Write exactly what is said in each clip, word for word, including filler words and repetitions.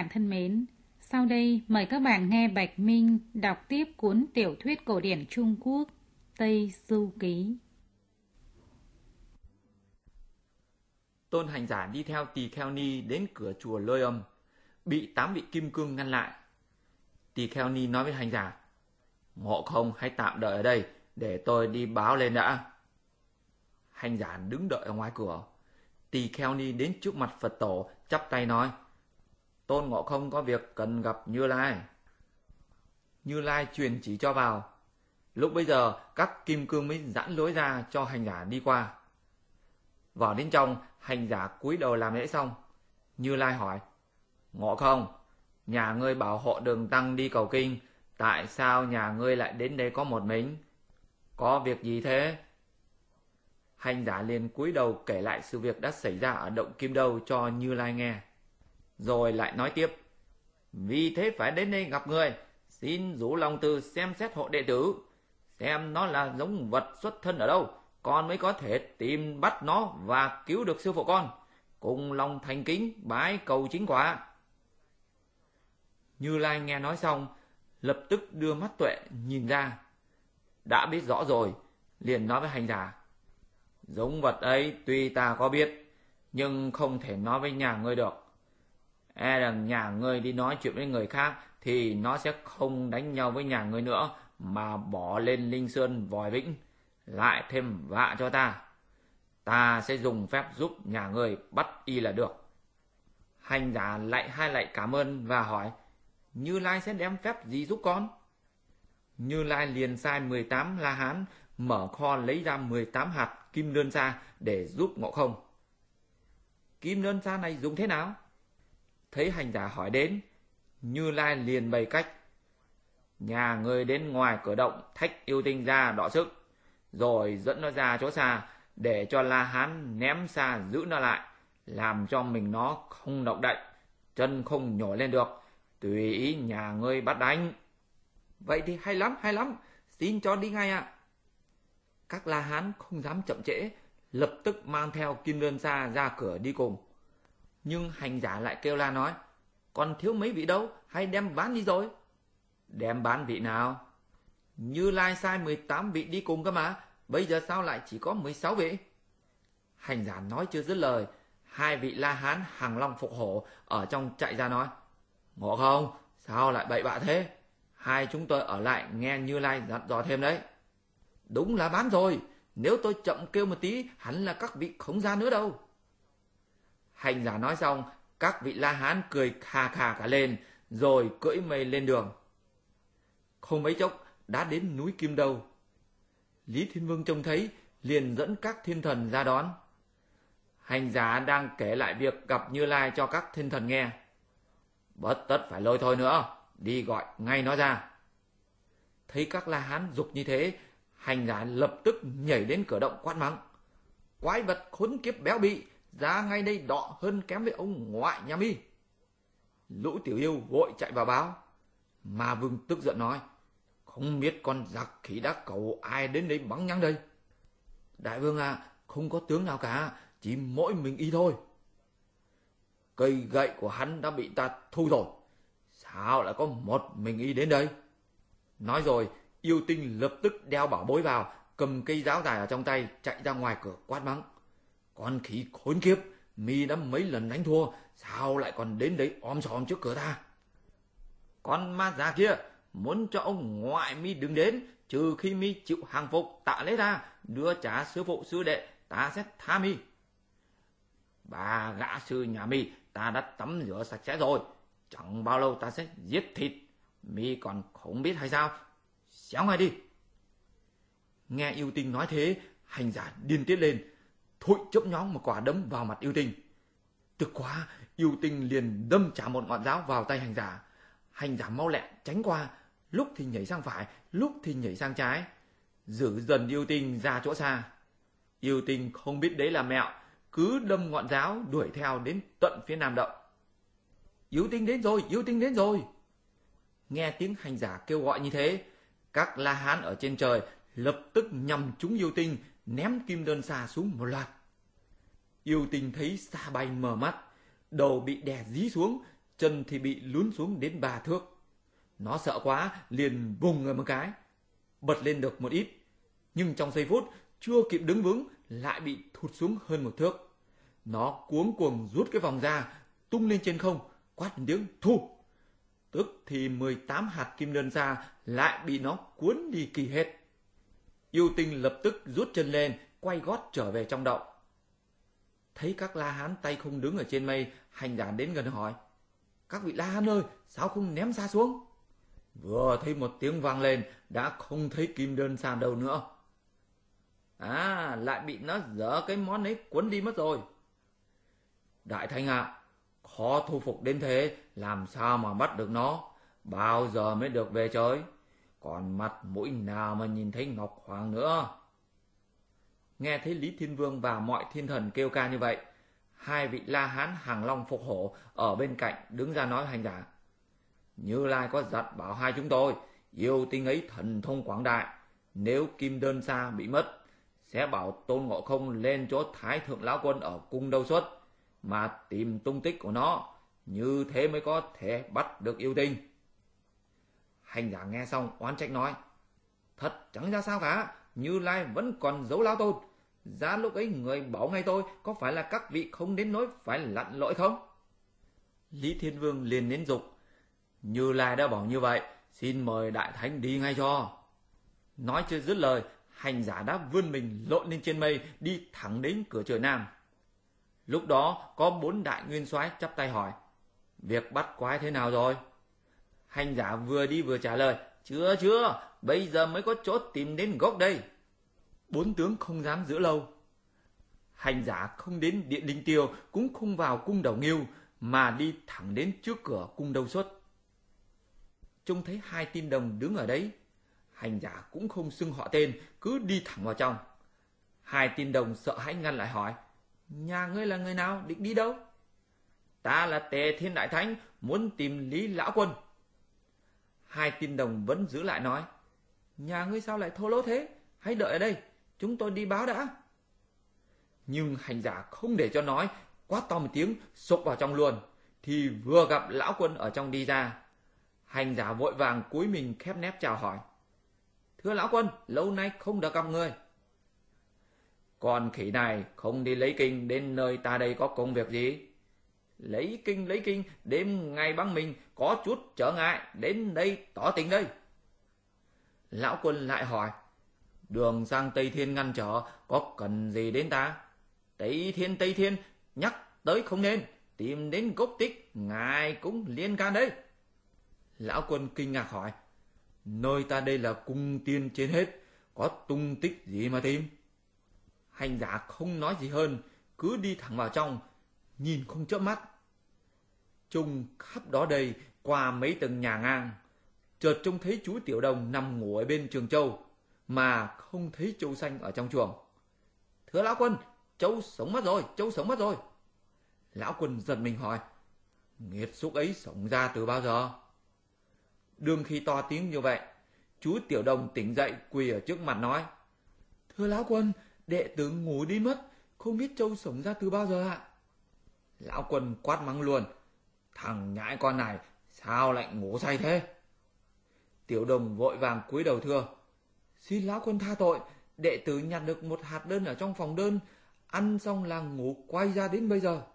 bạn thân mến, sau đây mời các bạn nghe Bạch Minh đọc tiếp cuốn tiểu thuyết cổ điển Trung Quốc Tây Du Ký. Tôn hành giả đi theo Tỳ Kheo Ni đến cửa chùa Lôi Âm, bị tám vị kim cương ngăn lại. Tỳ Kheo Ni nói với hành giả: Ngộ Không hãy tạm đợi ở đây, để tôi đi báo lên đã. Hành giả đứng đợi ở ngoài cửa. Tỳ Kheo Ni đến trước mặt Phật tổ, chắp tay nói: Tôn Ngộ Không có việc cần gặp Như Lai. Như Lai truyền chỉ cho vào. Lúc bấy giờ các kim cương mới giãn lối ra cho hành giả đi qua. Vào đến trong, hành giả cúi đầu làm lễ xong. Như Lai hỏi: Ngộ Không, nhà ngươi bảo hộ đường tăng đi cầu kinh, tại sao nhà ngươi lại đến đây có một mình? Có việc gì thế? Hành giả liền cúi đầu kể lại sự việc đã xảy ra ở động Kim Đâu cho Như Lai nghe. Rồi lại nói tiếp: Vì thế phải đến đây gặp người, xin rủ lòng từ xem xét hộ đệ tử, xem nó là giống vật xuất thân ở đâu, con mới có thể tìm bắt nó và cứu được sư phụ con, cùng lòng thành kính bái cầu chính quả. Như Lai nghe nói xong, lập tức đưa mắt tuệ nhìn ra, đã biết rõ rồi, liền nói với hành giả: Giống vật ấy tuy ta có biết, nhưng không thể nói với nhà ngươi được. E rằng nhà ngươi đi nói chuyện với người khác thì nó sẽ không đánh nhau với nhà ngươi nữa, mà bỏ lên Linh Sơn Vòi Vĩnh, lại thêm vạ cho ta. Ta sẽ dùng phép giúp nhà ngươi bắt y là được. Hành giả lại hai lại cảm ơn và hỏi: Như Lai sẽ đem phép gì giúp con? Như Lai liền sai mười tám La Hán mở kho lấy ra mười tám hạt kim đơn xa để giúp Ngộ Không. Kim đơn xa này dùng thế nào? Thấy hành giả hỏi đến, Như Lai liền bày cách: Nhà ngươi đến ngoài cửa động thách yêu tinh ra đọ sức, rồi dẫn nó ra chỗ xa, để cho La Hán ném xa giữ nó lại, làm cho mình nó không động đậy, chân không nhổ lên được, tùy ý nhà ngươi bắt đánh. Vậy thì hay lắm, hay lắm, xin cho đi ngay ạ. Các La Hán không dám chậm trễ, lập tức mang theo kim đơn xa ra cửa đi cùng. Nhưng hành giả lại kêu la nói: Còn thiếu mấy vị đâu, hay đem bán đi rồi? Đem bán vị nào? Như Lai sai mười tám vị đi cùng cơ mà, bây giờ sao lại chỉ có mười sáu vị? Hành giả nói chưa dứt lời, hai vị La Hán Hàng Long Phục Hổ ở trong chạy ra nói: Ngộ Không, sao lại bậy bạ thế? Hai chúng tôi ở lại nghe Như Lai dặn dò thêm đấy. Đúng là bán rồi, nếu tôi chậm kêu một tí, hẳn là các vị không ra nữa đâu. Hành giả nói xong, các vị La Hán cười khà khà cả lên, rồi cưỡi mây lên đường. Không mấy chốc đã đến núi Kim Đâu. Lý Thiên Vương trông thấy, liền dẫn các thiên thần ra đón. Hành giả đang kể lại việc gặp Như Lai cho các thiên thần nghe. Bất tất phải lôi thôi nữa, đi gọi ngay nó ra. Thấy các La Hán giục như thế, hành giả lập tức nhảy đến cửa động quát mắng: Quái vật khốn kiếp béo bị, ra ngay đây đọ hơn kém với ông ngoại nhà mi. Lũ tiểu yêu vội chạy vào báo. Ma Vương tức giận nói: Không biết con giặc khỉ đã cầu ai đến đây bắn nhăng đây? Đại vương à, không có tướng nào cả, chỉ mỗi mình y thôi. Cây gậy của hắn đã bị ta thu rồi, sao lại có một mình y đến đây? Nói rồi, yêu tinh lập tức đeo bảo bối vào, cầm cây giáo dài ở trong tay, chạy ra ngoài cửa quát mắng: Con khỉ khốn kiếp, mi đã mấy lần đánh thua, sao lại còn đến đấy om sòm trước cửa ta? Con ma già kia, muốn cho ông ngoại mi đừng đến, trừ khi mi chịu hàng phục tạ lễ ta, đưa trả sư phụ sư đệ, ta sẽ tha mi. Bà gã sư nhà mi, ta đã tắm rửa sạch sẽ rồi, chẳng bao lâu ta sẽ giết thịt, mi còn không biết hay sao? Xéo ngay đi. Nghe yêu tinh nói thế, hành giả điên tiết lên, thụi chớp nhóng một quả đấm vào mặt yêu tinh. Tức quá, yêu tinh liền đâm trả một ngọn giáo vào tay hành giả. Hành giả mau lẹ tránh qua, lúc thì nhảy sang phải, lúc thì nhảy sang trái, giữ dần yêu tinh ra chỗ xa. Yêu tinh không biết đấy là mẹo, cứ đâm ngọn giáo đuổi theo đến tận phía nam động. Yêu tinh đến rồi, yêu tinh đến rồi. Nghe tiếng hành giả kêu gọi như thế, các La Hán ở trên trời lập tức nhằm trúng yêu tinh, ném kim đơn xa xuống một loạt. Yêu tinh thấy xa bay mờ mắt, đầu bị đè dí xuống, chân thì bị lún xuống đến ba thước. Nó sợ quá, liền vùng người một cái, bật lên được một ít, nhưng trong giây phút chưa kịp đứng vững lại bị thụt xuống hơn một thước. Nó cuống cuồng rút cái vòng ra, tung lên trên không, quát một tiếng thu. Tức thì mười tám hạt kim đơn xa lại bị nó cuốn đi kỳ hết. Yêu Tinh lập tức rút chân lên, quay gót trở về trong động. Thấy các La Hán tay không đứng ở trên mây, hành giả đến gần hỏi: các vị La Hán ơi, sao không ném xa xuống? Vừa thấy một tiếng vang lên, đã không thấy kim đơn xa đâu nữa. À, lại bị nó dở cái món ấy cuốn đi mất rồi. Đại Thánh ạ, à, khó thu phục đến thế, làm sao mà bắt được nó? Bao giờ mới được về trời? Còn mặt mũi nào mà nhìn thấy Ngọc Hoàng nữa? Nghe thấy Lý Thiên Vương và mọi thiên thần kêu ca như vậy, hai vị La Hán Hàng Long Phục Hổ ở bên cạnh đứng ra nói hành giả: Như Lai có dặn bảo hai chúng tôi, yêu tinh ấy thần thông quảng đại, nếu kim đơn xa bị mất, sẽ bảo Tôn Ngộ Không lên chỗ Thái Thượng Lão Quân ở cung Đâu Xuất mà tìm tung tích của nó, như thế mới có thể bắt được yêu tinh. Hành giả nghe xong oán trách nói: thật chẳng ra sao cả, Như Lai vẫn còn giấu Lão Tôn. Ra lúc ấy người bảo ngay tôi, có phải là các vị không đến nỗi phải lặn lội không? Lý Thiên Vương liền đến giục: Như Lai đã bảo như vậy, xin mời Đại Thánh đi ngay cho. Nói chưa dứt lời, hành giả đã vươn mình lộn lên trên mây, đi thẳng đến cửa trời Nam. Lúc đó có bốn đại nguyên soái chắp tay hỏi: việc bắt quái thế nào rồi? Hành giả vừa đi vừa trả lời: chưa chưa, bây giờ mới có chỗ tìm đến gốc đây. Bốn tướng không dám giữ lâu. Hành giả không đến điện Đinh Tiêu, cũng không vào cung Đầu Ngưu, mà đi thẳng đến trước cửa cung Đâu Xuất. Trông thấy hai tin đồng đứng ở đấy, hành giả cũng không xưng họ tên, cứ đi thẳng vào trong. Hai tin đồng sợ hãi ngăn lại hỏi: nhà ngươi là người nào, định đi đâu? Ta là Tề Thiên Đại Thánh, muốn tìm Lý Lão Quân. Hai tin đồng vẫn giữ lại nói: nhà ngươi sao lại thô lỗ thế, hãy đợi ở đây, chúng tôi đi báo đã. Nhưng hành giả không để cho nói, quát to một tiếng xộc vào trong luôn, thì vừa gặp Lão Quân ở trong đi ra. Hành giả vội vàng cúi mình khép nép chào hỏi: thưa Lão Quân, lâu nay không được gặp người. Còn khỉ này không đi lấy kinh, đến nơi ta đây có công việc gì? Lấy kinh lấy kinh, đêm ngày băng mình, có chút trở ngại, đến đây tỏ tình đây. Lão Quân lại hỏi: đường sang Tây Thiên ngăn trở, có cần gì đến ta? Tây Thiên Tây Thiên, nhắc tới không nên, tìm đến gốc tích, ngài cũng liên can đấy. Lão Quân kinh ngạc hỏi: nơi ta đây là cung tiên trên hết, có tung tích gì mà tìm? Hành giả không nói gì hơn, cứ đi thẳng vào trong, nhìn không chớp mắt. Trông khắp đó đây, qua mấy tầng nhà ngang, chợt trông thấy chú Tiểu Đồng nằm ngủ ở bên Trường Châu, mà không thấy Châu Xanh ở trong chuồng. Thưa Lão Quân, Châu sống mất rồi, Châu sống mất rồi. Lão Quân giật mình hỏi: nghiệt xúc ấy sống ra từ bao giờ? Đương khi to tiếng như vậy, chú Tiểu Đồng tỉnh dậy quỳ ở trước mặt nói: thưa Lão Quân, đệ tử ngủ đi mất, không biết Châu sống ra từ bao giờ ạ? Lão Quân quát mắng luôn: thằng nhãi con này, sao lại ngủ say thế? Tiểu Đồng vội vàng cúi đầu thưa: xin Lão Quân tha tội, đệ tử nhặt được một hạt đơn ở trong phòng đơn, ăn xong là ngủ quay ra đến bây giờ.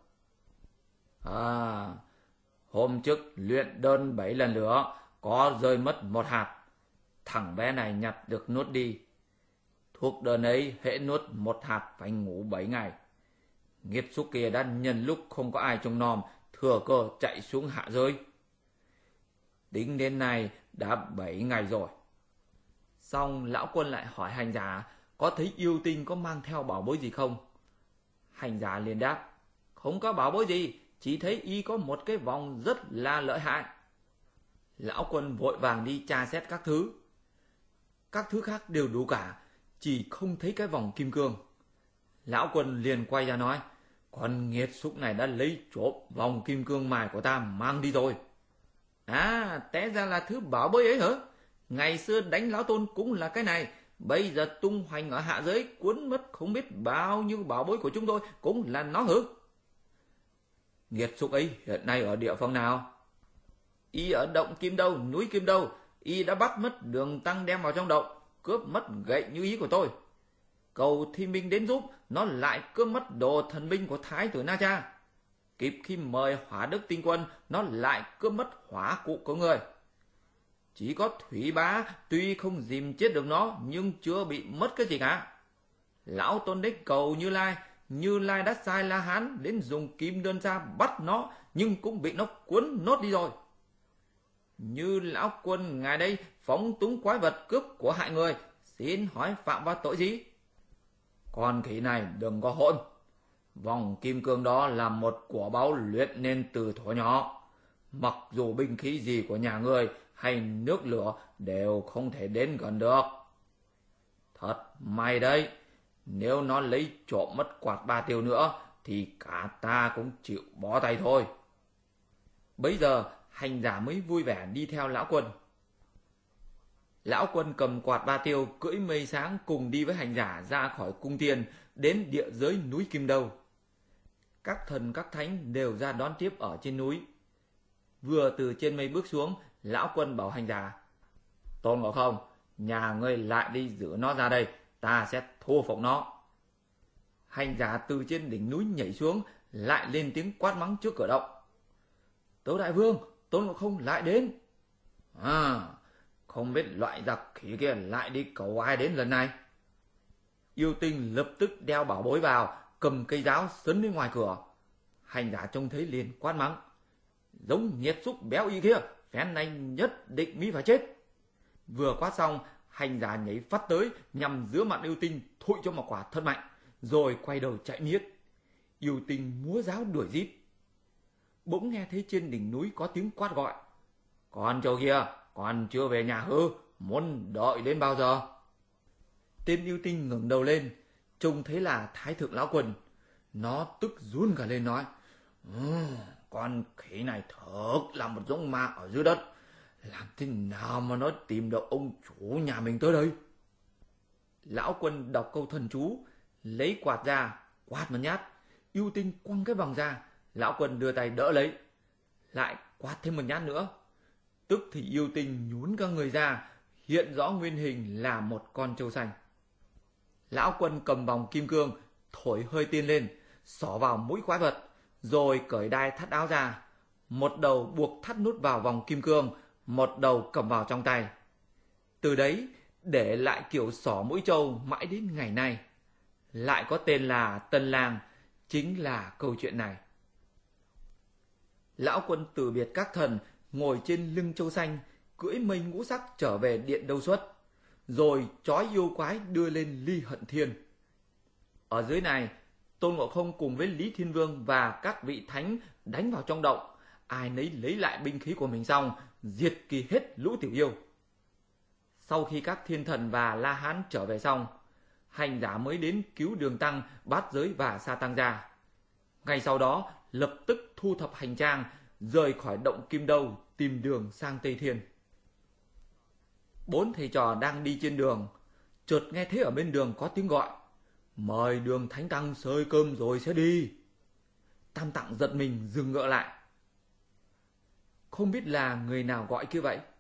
À, hôm trước luyện đơn bảy lần nữa, có rơi mất một hạt, thằng bé này nhặt được nuốt đi. Thuốc đơn ấy hễ nuốt một hạt phải ngủ bảy ngày. Nghiệt xúc kia đã nhân lúc không có ai trông nom, thừa cơ chạy xuống hạ giới. Tính đến nay đã bảy ngày rồi. Xong Lão Quân lại hỏi hành giả có thấy yêu tinh có mang theo bảo bối gì không. Hành giả liền đáp: không có bảo bối gì, chỉ thấy y có một cái vòng rất là lợi hại. Lão Quân vội vàng đi tra xét các thứ. Các thứ khác đều đủ cả, chỉ không thấy cái vòng kim cương. Lão Quân liền quay ra nói: con nghiệt xúc này đã lấy trộm vòng kim cương mài của ta mang đi rồi. À, té ra là thứ bảo bối ấy hả? Ngày xưa đánh Lão Tôn cũng là cái này, bây giờ tung hoành ở hạ giới, cuốn mất không biết bao nhiêu bảo bối của chúng tôi cũng là nó hử? Nghiệt xúc ấy hiện nay ở địa phương nào? Y ở động Kim Đâu, núi Kim Đâu. Y đã bắt mất Đường Tăng đem vào trong động, cướp mất gậy như ý của tôi. Cầu Thi Minh đến giúp, nó lại cướp mất đồ thần binh của Thái tử Na Cha. Kịp khi mời Hỏa Đức Tinh Quân, nó lại cướp mất hỏa cụ của người. Chỉ có Thủy Bá tuy không dìm chết được nó, nhưng chưa bị mất cái gì cả. Lão Tôn Đích cầu Như Lai, Như Lai đã sai La Hán đến dùng kim đơn ra bắt nó, nhưng cũng bị nó cuốn nốt đi rồi. Như lão quân ngài đây phóng túng quái vật cướp của hại người, xin hỏi phạm vào tội gì? Con khỉ này đừng có hỗn. Vòng kim cương đó là một của báu luyện nên từ thuở nhỏ. Mặc dù binh khí gì của nhà ngươi hay nước lửa đều không thể đến gần được. Thật may đấy, nếu nó lấy trộm mất quạt ba tiêu nữa thì cả ta cũng chịu bó tay thôi. Bấy giờ hành giả mới vui vẻ đi theo lão quân. Lão quân cầm quạt ba tiêu, cưỡi mây sáng cùng đi với hành giả ra khỏi cung tiên đến địa giới núi Kim Đâu. Các thần các thánh đều ra đón tiếp ở trên núi. Vừa từ trên mây bước xuống, lão quân bảo hành giả: Tôn Ngộ Không, nhà ngươi lại đi giữ nó ra đây, ta sẽ thu phục nó. Hành giả từ trên đỉnh núi nhảy xuống, lại lên tiếng quát mắng trước cửa động: Tấu đại vương, Tôn Ngộ Không lại đến. À, không biết loại giặc khỉ kia lại đi cầu ai đến lần này. Yêu Tinh lập tức đeo bảo bối vào, cầm cây giáo sấn đến ngoài cửa. Hành giả trông thấy liền quát mắng: Giống nhiệt xúc béo y kia, phen này nhất định mi phải chết. Vừa quát xong, hành giả nhảy phát tới nhằm giữa mặt Yêu Tinh thụi cho một quả thật mạnh, rồi quay đầu chạy miết. Yêu Tinh múa giáo đuổi giết. Bỗng nghe thấy trên đỉnh núi có tiếng quát gọi: Con trâu kia, còn chưa về nhà hư, muốn đợi đến bao giờ? Tên Yêu Tinh ngẩng đầu lên, trông thấy là Thái Thượng Lão Quân. Nó tức run cả lên nói: ừ, con khỉ này thật là một giống ma ở dưới đất. Làm thế nào mà nó tìm được ông chủ nhà mình tới đây? Lão Quân đọc câu thần chú, lấy quạt ra, quạt một nhát. Yêu Tinh quăng cái vòng ra. Lão Quân đưa tay đỡ lấy, lại quát thêm một nhát nữa. Tức thì Yêu Tinh nhún cả người ra, hiện rõ nguyên hình là một con trâu xanh. Lão Quân cầm vòng kim cương, thổi hơi tiên lên, xỏ vào mũi quái vật, rồi cởi đai thắt áo ra. Một đầu buộc thắt nút vào vòng kim cương, một đầu cầm vào trong tay. Từ đấy để lại kiểu xỏ mũi trâu mãi đến ngày nay. Lại có tên là Tân Lang, chính là câu chuyện này. Lão Quân từ biệt các thần, ngồi trên lưng trâu xanh, cưỡi mây ngũ sắc trở về điện Đâu Xuất, rồi trói yêu quái đưa lên Ly Hận Thiên. Ở dưới này, Tôn Ngộ Không cùng với Lý Thiên Vương và các vị thánh đánh vào trong động. Ai nấy lấy lại binh khí của mình xong, diệt kỳ hết lũ tiểu yêu. Sau khi các thiên thần và La Hán trở về xong, hành giả mới đến cứu Đường Tăng, Bát Giới và Sa Tăng ra. Ngay sau đó, lập tức thu thập hành trang, rời khỏi động Kim Đâu, tìm đường sang Tây Thiên. Bốn thầy trò đang đi trên đường, chợt nghe thấy ở bên đường có tiếng gọi: Mời Đường Thánh Tăng xơi cơm rồi sẽ đi. Tam Tạng giật mình dừng ngựa lại. Không biết là người nào gọi kia vậy?